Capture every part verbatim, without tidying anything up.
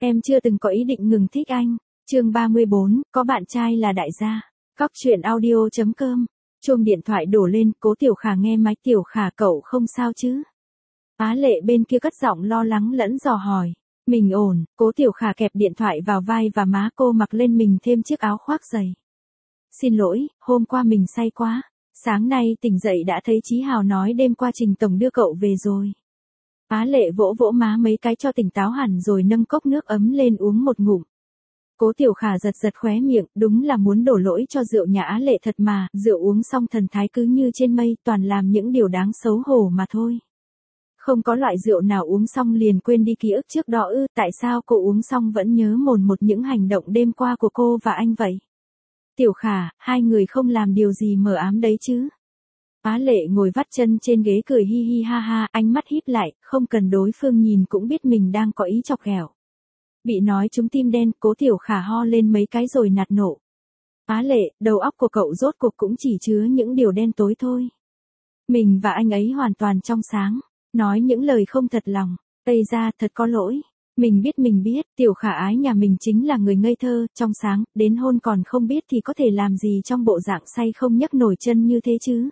Em chưa từng có ý định ngừng thích anh. Chương ba mươi bốn, có bạn trai là đại gia. Cóc truyện audio chấm com. Chuông điện thoại đổ lên, Cố Tiểu Khả nghe máy. Tiểu Khả cậu không sao chứ? Á Lệ bên kia cất giọng lo lắng lẫn dò hỏi. Mình ổn. Cố Tiểu Khả kẹp điện thoại vào vai và má cô, mặc lên mình thêm chiếc áo khoác dày. Xin lỗi, hôm qua mình say quá. Sáng nay tỉnh dậy đã thấy Chí Hào nói đêm qua Trình Tổng đưa cậu về rồi. Á Lệ vỗ vỗ má mấy cái cho tỉnh táo hẳn rồi nâng cốc nước ấm lên uống một ngụm. Cố Tiểu Khả giật giật khóe miệng, đúng là muốn đổ lỗi cho rượu nhà Á Lệ thật mà, rượu uống xong thần thái cứ như trên mây, toàn làm những điều đáng xấu hổ mà thôi. Không có loại rượu nào uống xong liền quên đi ký ức trước đó ư? Tại sao cô uống xong vẫn nhớ mồn một những hành động đêm qua của cô và anh vậy? Tiểu Khả, hai người không làm điều gì mờ ám đấy chứ? Á Lệ ngồi vắt chân trên ghế cười hi hi ha ha, ánh mắt híp lại, không cần đối phương nhìn cũng biết mình đang có ý chọc ghẹo. Bị nói trúng tim đen, Cố Tiểu Khả ho lên mấy cái rồi nạt nộ. Á Lệ, đầu óc của cậu rốt cuộc cũng chỉ chứa những điều đen tối thôi. Mình và anh ấy hoàn toàn trong sáng, nói những lời không thật lòng. Tây ra, thật có lỗi. Mình biết mình biết, Tiểu Khả ái nhà mình chính là người ngây thơ, trong sáng, đến hôn còn không biết thì có thể làm gì trong bộ dạng say không nhấc nổi chân như thế chứ.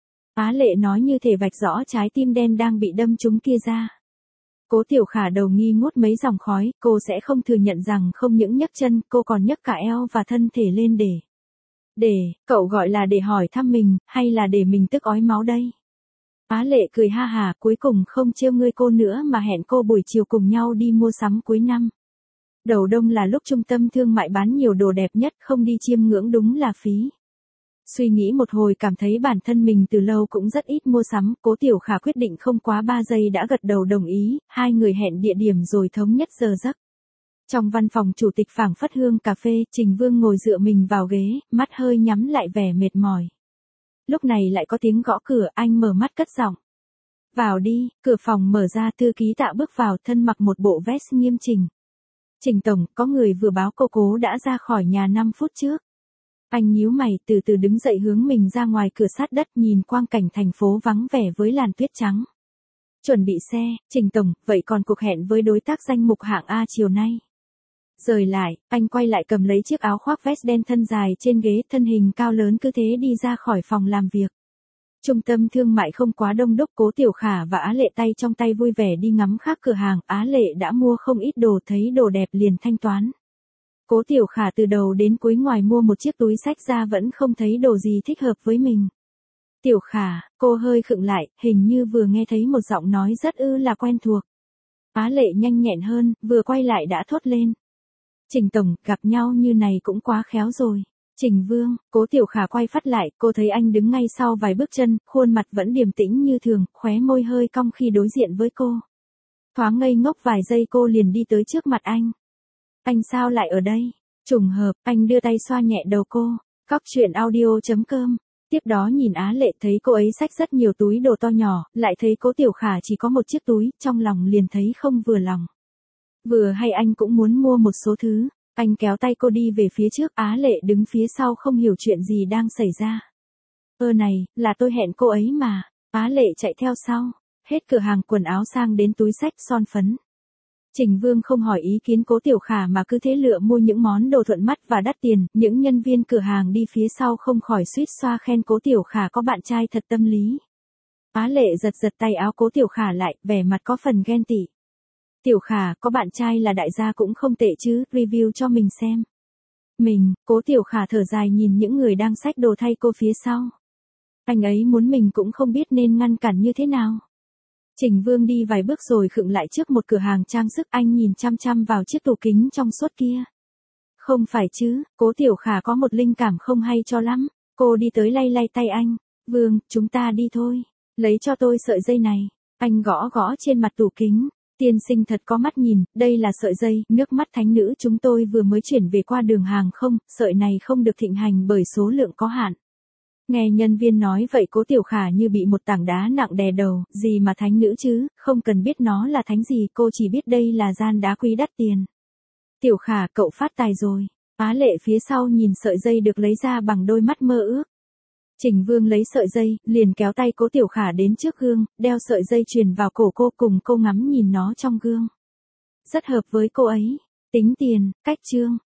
Á Lệ nói như thể vạch rõ trái tim đen đang bị đâm trúng kia ra. Cố Tiểu Khả đầu nghi ngút mấy dòng khói, cô sẽ không thừa nhận rằng không những nhấc chân, cô còn nhấc cả eo và thân thể lên để. Để, cậu gọi là để hỏi thăm mình, hay là để mình tức ói máu đây? Á Lệ cười ha hà, cuối cùng không trêu ngươi cô nữa mà hẹn cô buổi chiều cùng nhau đi mua sắm cuối năm. Đầu đông là lúc trung tâm thương mại bán nhiều đồ đẹp nhất, không đi chiêm ngưỡng đúng là phí. Suy nghĩ một hồi cảm thấy bản thân mình từ lâu cũng rất ít mua sắm, Cố Tiểu Khả quyết định không quá ba giây đã gật đầu đồng ý, hai người hẹn địa điểm rồi thống nhất giờ giấc. Trong văn phòng chủ tịch phảng phất hương cà phê, Trình Vương ngồi dựa mình vào ghế, mắt hơi nhắm lại vẻ mệt mỏi. Lúc này lại có tiếng gõ cửa, anh mở mắt cất giọng. Vào đi, cửa phòng mở ra, thư ký Tạ bước vào, thân mặc một bộ vest nghiêm chỉnh. Trình Tổng, có người vừa báo cô Cố đã ra khỏi nhà năm phút trước. Anh nhíu mày, từ từ đứng dậy hướng mình ra ngoài cửa sát đất, nhìn quang cảnh thành phố vắng vẻ với làn tuyết trắng. Chuẩn bị xe, Trình Tổng, vậy còn cuộc hẹn với đối tác danh mục hạng A chiều nay? Rời lại, anh quay lại cầm lấy chiếc áo khoác vest đen thân dài trên ghế, thân hình cao lớn cứ thế đi ra khỏi phòng làm việc. Trung tâm thương mại không quá đông đúc, Cố Tiểu Khả và Á Lệ tay trong tay vui vẻ đi ngắm khác cửa hàng, Á Lệ đã mua không ít đồ, thấy đồ đẹp liền thanh toán. Cố Tiểu Khả từ đầu đến cuối ngoài mua một chiếc túi xách ra vẫn không thấy đồ gì thích hợp với mình. Tiểu Khả, cô hơi khựng lại, hình như vừa nghe thấy một giọng nói rất ư là quen thuộc. Á Lệ nhanh nhẹn hơn, vừa quay lại đã thốt lên. Trình Tổng, gặp nhau như này cũng quá khéo rồi. Trình Vương, Cố Tiểu Khả quay phát lại, cô thấy anh đứng ngay sau vài bước chân, khuôn mặt vẫn điềm tĩnh như thường, khóe môi hơi cong khi đối diện với cô. Thoáng ngây ngốc vài giây cô liền đi tới trước mặt anh. Anh sao lại ở đây? Trùng hợp, anh đưa tay xoa nhẹ đầu cô. Cóc truyện audio chấm com. Tiếp đó nhìn Á Lệ thấy cô ấy xách rất nhiều túi đồ to nhỏ, lại thấy Cố Tiểu Khả chỉ có một chiếc túi, trong lòng liền thấy không vừa lòng. Vừa hay anh cũng muốn mua một số thứ, anh kéo tay cô đi về phía trước, Á Lệ đứng phía sau không hiểu chuyện gì đang xảy ra. Ơ này, là tôi hẹn cô ấy mà. Á Lệ chạy theo sau, hết cửa hàng quần áo sang đến túi xách son phấn. Trình Vương không hỏi ý kiến Cố Tiểu Khả mà cứ thế lựa mua những món đồ thuận mắt và đắt tiền, những nhân viên cửa hàng đi phía sau không khỏi suýt xoa khen Cố Tiểu Khả có bạn trai thật tâm lý. Á Lệ giật giật tay áo Cố Tiểu Khả lại, vẻ mặt có phần ghen tị. Tiểu Khả, có bạn trai là đại gia cũng không tệ chứ, review cho mình xem. Mình, Cố Tiểu Khả thở dài nhìn những người đang xách đồ thay cô phía sau. Anh ấy muốn mình cũng không biết nên ngăn cản như thế nào. Trình Vương đi vài bước rồi khựng lại trước một cửa hàng trang sức, anh nhìn chăm chăm vào chiếc tủ kính trong suốt kia. Không phải chứ, Cố Tiểu Khả có một linh cảm không hay cho lắm, cô đi tới lay lay tay anh. Vương, chúng ta đi thôi, lấy cho tôi sợi dây này. Anh gõ gõ trên mặt tủ kính. Tiên sinh thật có mắt nhìn, đây là sợi dây, nước mắt thánh nữ chúng tôi vừa mới chuyển về qua đường hàng không, sợi này không được thịnh hành bởi số lượng có hạn. Nghe nhân viên nói vậy Cố Tiểu Khả như bị một tảng đá nặng đè đầu, gì mà thánh nữ chứ, không cần biết nó là thánh gì, cô chỉ biết đây là gian đá quý đắt tiền. Tiểu Khả, cậu phát tài rồi. Á Lệ phía sau nhìn sợi dây được lấy ra bằng đôi mắt mơ ước. Trình Vương lấy sợi dây, liền kéo tay Cố Tiểu Khả đến trước gương, đeo sợi dây chuyền vào cổ cô, cùng cô ngắm nhìn nó trong gương. Rất hợp với cô ấy. Tính tiền, cách chương.